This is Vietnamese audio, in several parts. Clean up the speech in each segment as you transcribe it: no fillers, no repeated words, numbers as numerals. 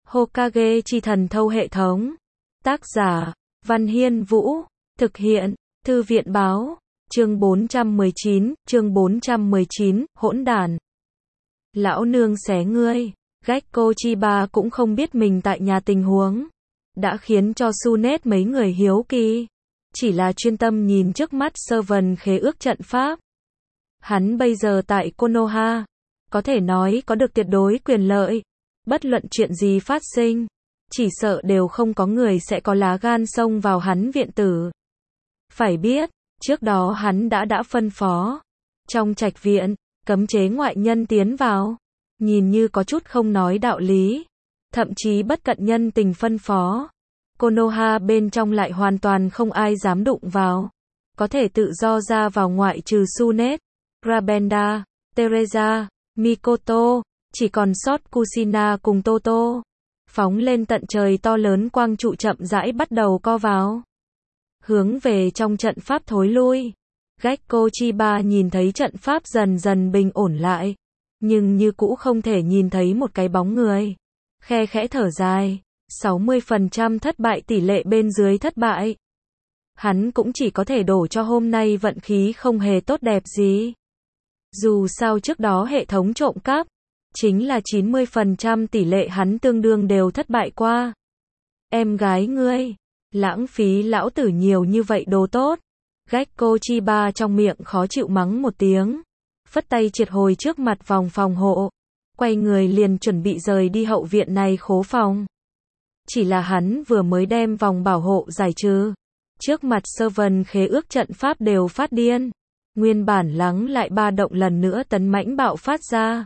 Hokage chi thần thâu hệ thống. Tác giả, Văn Hiên Vũ. Thực hiện, Thư viện báo. Chương 419, hỗn đản. Lão nương xé ngươi. Gekko Chiba cũng không biết mình tại nhà tình huống. Đã khiến cho Sunet mấy người hiếu kỳ. Chỉ là chuyên tâm nhìn trước mắt Servant khế ước trận pháp. Hắn bây giờ tại Konoha. Có thể nói có được tuyệt đối quyền lợi. Bất luận chuyện gì phát sinh. Chỉ sợ đều không có người sẽ có lá gan xông vào hắn viện tử. Phải biết, trước đó hắn đã phân phó. Trong trạch viện, cấm chế ngoại nhân tiến vào. Nhìn như có chút không nói đạo lý. Thậm chí bất cận nhân tình phân phó. Konoha bên trong lại hoàn toàn không ai dám đụng vào. Có thể tự do ra vào ngoại trừ Sunet, Rabenda, Teresa, Mikoto. Chỉ còn sót Kushina cùng Toto. Phóng lên tận trời to lớn quang trụ chậm rãi bắt đầu co vào. Hướng về trong trận pháp thối lui. Gekko Chiba nhìn thấy trận pháp dần dần bình ổn lại. Nhưng như cũ không thể nhìn thấy một cái bóng người. Khe khẽ thở dài. 60% thất bại tỷ lệ bên dưới thất bại. Hắn cũng chỉ có thể đổ cho hôm nay vận khí không hề tốt đẹp gì. Dù sao trước đó hệ thống trộm cắp. Chính là 90% tỷ lệ hắn tương đương đều thất bại qua. Em gái ngươi. Lãng phí lão tử nhiều như vậy đồ tốt. Gekko Chiba trong miệng khó chịu mắng một tiếng. Phất tay triệt hồi trước mặt vòng phòng hộ. Quay người liền chuẩn bị rời đi hậu viện này khố phòng. Chỉ là hắn vừa mới đem vòng bảo hộ giải trừ. Trước mặt Servant khế ước trận pháp đều phát điên. Nguyên bản lắng lại ba động lần nữa tấn mãnh bạo phát ra.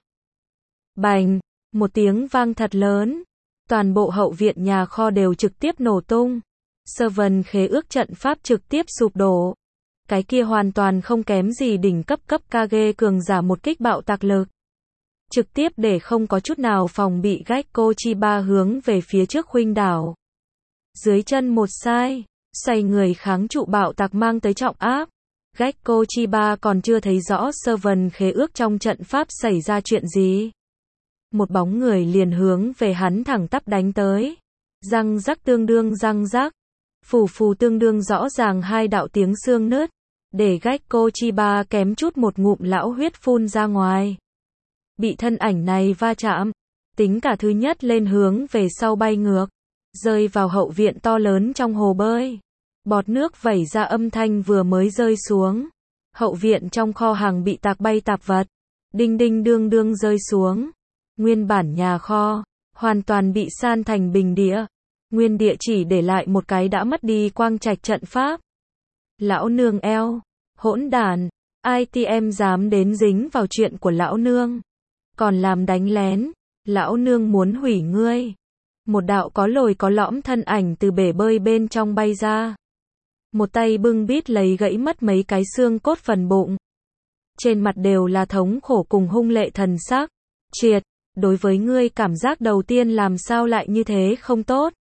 Bành, một tiếng vang thật lớn. Toàn bộ hậu viện nhà kho đều trực tiếp nổ tung. Servant khế ước trận pháp trực tiếp sụp đổ. Cái kia hoàn toàn không kém gì đỉnh cấp Kage cường giả một kích bạo tạc lực. Trực tiếp để không có chút nào phòng bị Gekko Chiba hướng về phía trước khuynh đảo. Dưới chân một sai, xoay người kháng trụ bạo tạc mang tới trọng áp. Gekko Chiba còn chưa thấy rõ Servant khế ước trong trận pháp xảy ra chuyện gì. Một bóng người liền hướng về hắn thẳng tắp đánh tới. Răng rắc tương đương răng rắc. Phù phù tương đương rõ ràng hai đạo tiếng xương nứt. Để Gekko Chiba kém chút một ngụm lão huyết phun ra ngoài. Bị thân ảnh này va chạm. Tính cả thứ nhất lên hướng về sau bay ngược. Rơi vào hậu viện to lớn trong hồ bơi. Bọt nước vẩy ra âm thanh vừa mới rơi xuống. Hậu viện trong kho hàng bị tạc bay tạp vật. Đinh đinh đương đương rơi xuống. Nguyên bản nhà kho, hoàn toàn bị san thành bình địa. Nguyên địa chỉ để lại một cái đã mất đi quang trạch trận pháp. Lão nương eo, hỗn đản, ITM dám đến dính vào chuyện của lão nương. Còn làm đánh lén, lão nương muốn hủy ngươi. Một đạo có lồi có lõm thân ảnh từ bể bơi bên trong bay ra. Một tay bưng bít lấy gãy mất mấy cái xương cốt phần bụng. Trên mặt đều là thống khổ cùng hung lệ thần sắc. Triệt. Đối với ngươi cảm giác đầu tiên làm sao lại như thế không tốt.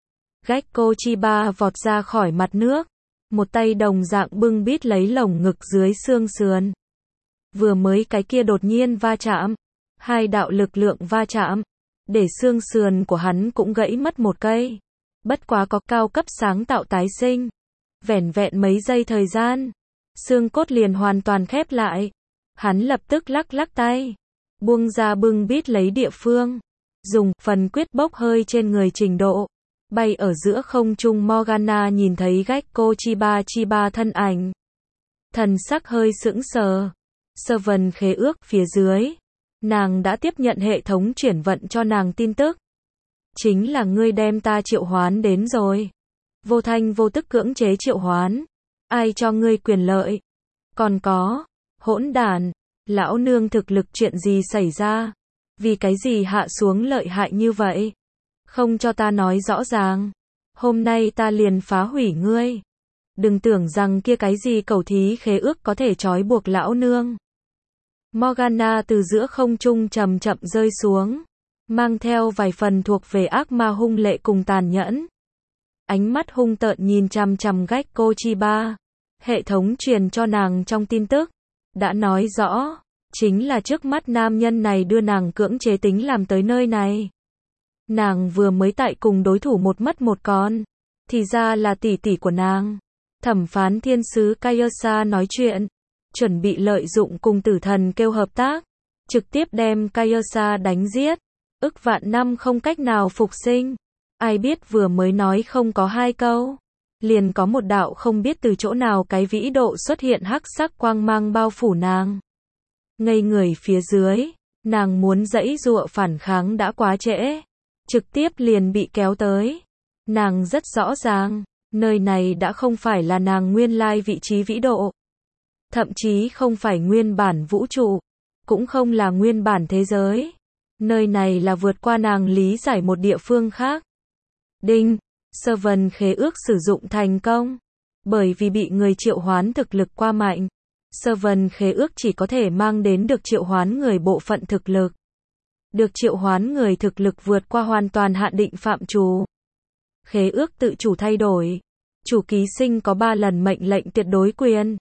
Gekko Chiba vọt ra khỏi mặt nước. Một tay đồng dạng bưng bít lấy lồng ngực dưới xương sườn. Vừa mới cái kia đột nhiên va chạm. Hai đạo lực lượng va chạm. Để xương sườn của hắn cũng gãy mất một cây. Bất quá có cao cấp sáng tạo tái sinh. Vẻn vẹn mấy giây thời gian. Xương cốt liền hoàn toàn khép lại. Hắn lập tức lắc lắc tay. Buông ra bưng bít lấy địa phương. Dùng phần quyết bốc hơi trên người trình độ. Bay ở giữa không trung Morgana nhìn thấy Gekko Chiba thân ảnh. Thần sắc hơi sững sờ. Servant khế ước phía dưới. Nàng đã tiếp nhận hệ thống chuyển vận cho nàng tin tức. Chính là ngươi đem ta triệu hoán đến rồi. Vô thanh vô tức cưỡng chế triệu hoán. Ai cho ngươi quyền lợi? Còn có, hỗn đản. Lão nương thực lực chuyện gì xảy ra? Vì cái gì hạ xuống lợi hại như vậy? Không cho ta nói rõ ràng. Hôm nay ta liền phá hủy ngươi. Đừng tưởng rằng kia cái gì cẩu thí khế ước có thể trói buộc lão nương. Morgana từ giữa không trung chậm chậm rơi xuống. Mang theo vài phần thuộc về ác ma hung lệ cùng tàn nhẫn. Ánh mắt hung tợn nhìn chằm chằm Gekko Chiba. Hệ thống truyền cho nàng trong tin tức. Đã nói rõ. Chính là trước mắt nam nhân này đưa nàng cưỡng chế tính làm tới nơi này. Nàng vừa mới tại cùng đối thủ một mất một còn. Thì ra là tỷ tỷ của nàng. Thẩm phán thiên sứ Kaiosha nói chuyện. Chuẩn bị lợi dụng cùng tử thần kêu hợp tác. Trực tiếp đem Kaiosha đánh giết. Ức vạn năm không cách nào phục sinh. Ai biết vừa mới nói không có 2 câu. Liền có một đạo không biết từ chỗ nào cái vĩ độ xuất hiện hắc sắc quang mang bao phủ nàng. Ngây người phía dưới. Nàng muốn giãy giụa phản kháng đã quá trễ. Trực tiếp liền bị kéo tới. Nàng rất rõ ràng. Nơi này đã không phải là nàng nguyên lai vị trí vĩ độ. Thậm chí không phải nguyên bản vũ trụ. Cũng không là nguyên bản thế giới. Nơi này là vượt qua nàng lý giải một địa phương khác. Đinh, Servant khế ước sử dụng thành công. Bởi vì bị người triệu hoán thực lực quá mạnh. Servant khế ước chỉ có thể mang đến được triệu hoán người bộ phận thực lực. Được triệu hoán người thực lực vượt qua hoàn toàn hạn định phạm trù. Khế ước tự chủ thay đổi. Chủ ký sinh có 3 lần mệnh lệnh tuyệt đối quyền.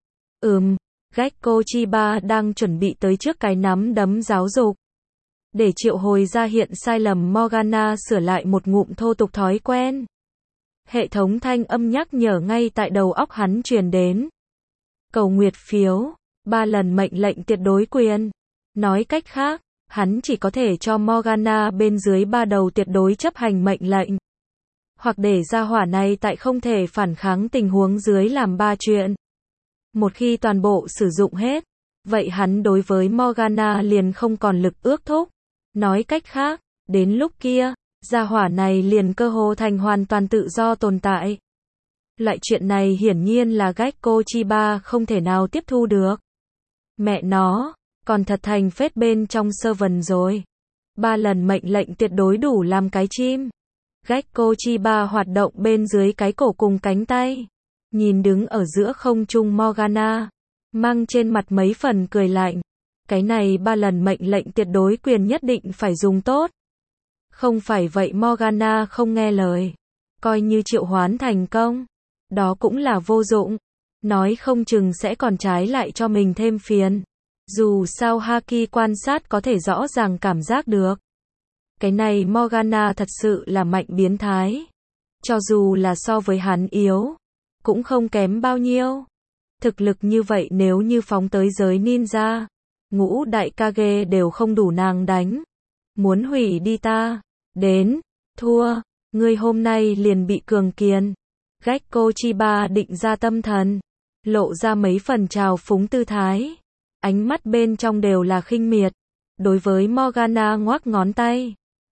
Gekko Chiba đang chuẩn bị tới trước cái nắm đấm giáo dục. Để triệu hồi ra hiện sai lầm Morgana sửa lại một ngụm thô tục thói quen. Hệ thống thanh âm nhắc nhở ngay tại đầu óc hắn truyền đến. Cầu nguyệt phiếu, 3 lần mệnh lệnh tuyệt đối quyền. Nói cách khác, hắn chỉ có thể cho Morgana bên dưới 3 đầu tuyệt đối chấp hành mệnh lệnh. Hoặc để gia hỏa này tại không thể phản kháng tình huống dưới làm 3 chuyện. Một khi toàn bộ sử dụng hết, vậy hắn đối với Morgana liền không còn lực ước thúc. Nói cách khác, đến lúc kia, gia hỏa này liền cơ hồ thành hoàn toàn tự do tồn tại. Loại chuyện này hiển nhiên là Gekko Chiba không thể nào tiếp thu được. Mẹ nó, còn thật thành phết bên trong servant rồi. 3 lần mệnh lệnh tuyệt đối đủ làm cái chim. Gekko Chiba hoạt động bên dưới cái cổ cùng cánh tay. Nhìn đứng ở giữa không trung Morgana. Mang trên mặt mấy phần cười lạnh. Cái này 3 lần mệnh lệnh tuyệt đối quyền nhất định phải dùng tốt. Không phải vậy Morgana không nghe lời. Coi như triệu hoán thành công. Đó cũng là vô dụng. Nói không chừng sẽ còn trái lại cho mình thêm phiền. Dù sao Haki quan sát có thể rõ ràng cảm giác được. Cái này Morgana thật sự là mạnh biến thái. Cho dù là so với hắn yếu. Cũng không kém bao nhiêu. Thực lực như vậy nếu như phóng tới giới ninja. Ngũ đại Kage đều không đủ nàng đánh. Muốn hủy đi ta. Đến. Thua. Ngươi hôm nay liền bị cường kiền. Gekko Chiba định ra tâm thần. Lộ ra mấy phần trào phúng tư thái. Ánh mắt bên trong đều là khinh miệt. Đối với Morgana ngoắc ngón tay.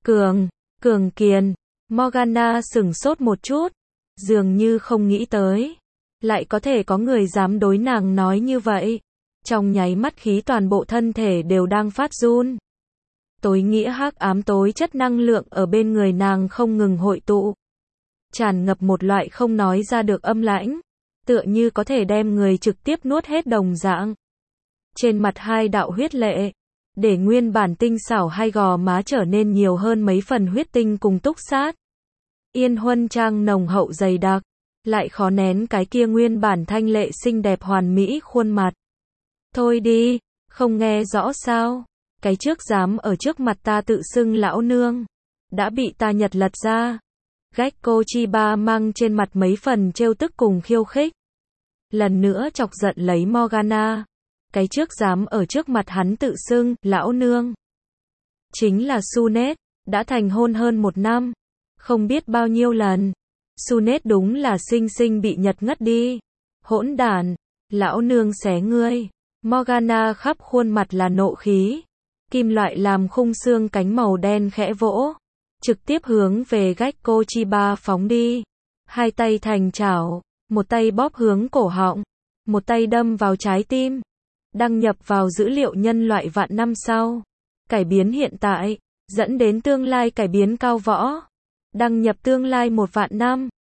Cường kiền. Morgana sửng sốt một chút. Dường như không nghĩ tới. Lại có thể có người dám đối nàng nói như vậy. Trong nháy mắt khí toàn bộ thân thể đều đang phát run. Tối nghĩa hắc ám tối chất năng lượng ở bên người nàng không ngừng hội tụ. Tràn ngập một loại không nói ra được âm lãnh. Tựa như có thể đem người trực tiếp nuốt hết đồng dạng. Trên mặt 2 đạo huyết lệ. Để nguyên bản tinh xảo hai gò má trở nên nhiều hơn mấy phần huyết tinh cùng túc sát. Yên huân trang nồng hậu dày đặc. Lại khó nén cái kia nguyên bản thanh lệ xinh đẹp hoàn mỹ khuôn mặt. Thôi đi, không nghe rõ sao. Cái trước dám ở trước mặt ta tự xưng lão nương. Đã bị ta nhặt lật ra. Gekko Chiba mang trên mặt mấy phần trêu tức cùng khiêu khích. Lần nữa chọc giận lấy Morgana. Cái trước dám ở trước mặt hắn tự xưng lão nương. Chính là Sunet, đã thành hôn hơn 1 năm. Không biết bao nhiêu lần. Sunet đúng là sinh bị nhật ngất đi. Hỗn đản, lão nương xé ngươi. Morgana khắp khuôn mặt là nộ khí. Kim loại làm khung xương cánh màu đen khẽ vỗ. Trực tiếp hướng về Gekko Chiba phóng đi. 2 tay thành chảo. Một tay bóp hướng cổ họng. Một tay đâm vào trái tim. Đăng nhập vào dữ liệu nhân loại vạn năm sau. Cải biến hiện tại. Dẫn đến tương lai cải biến cao võ. Đăng nhập tương lai 1 vạn năm.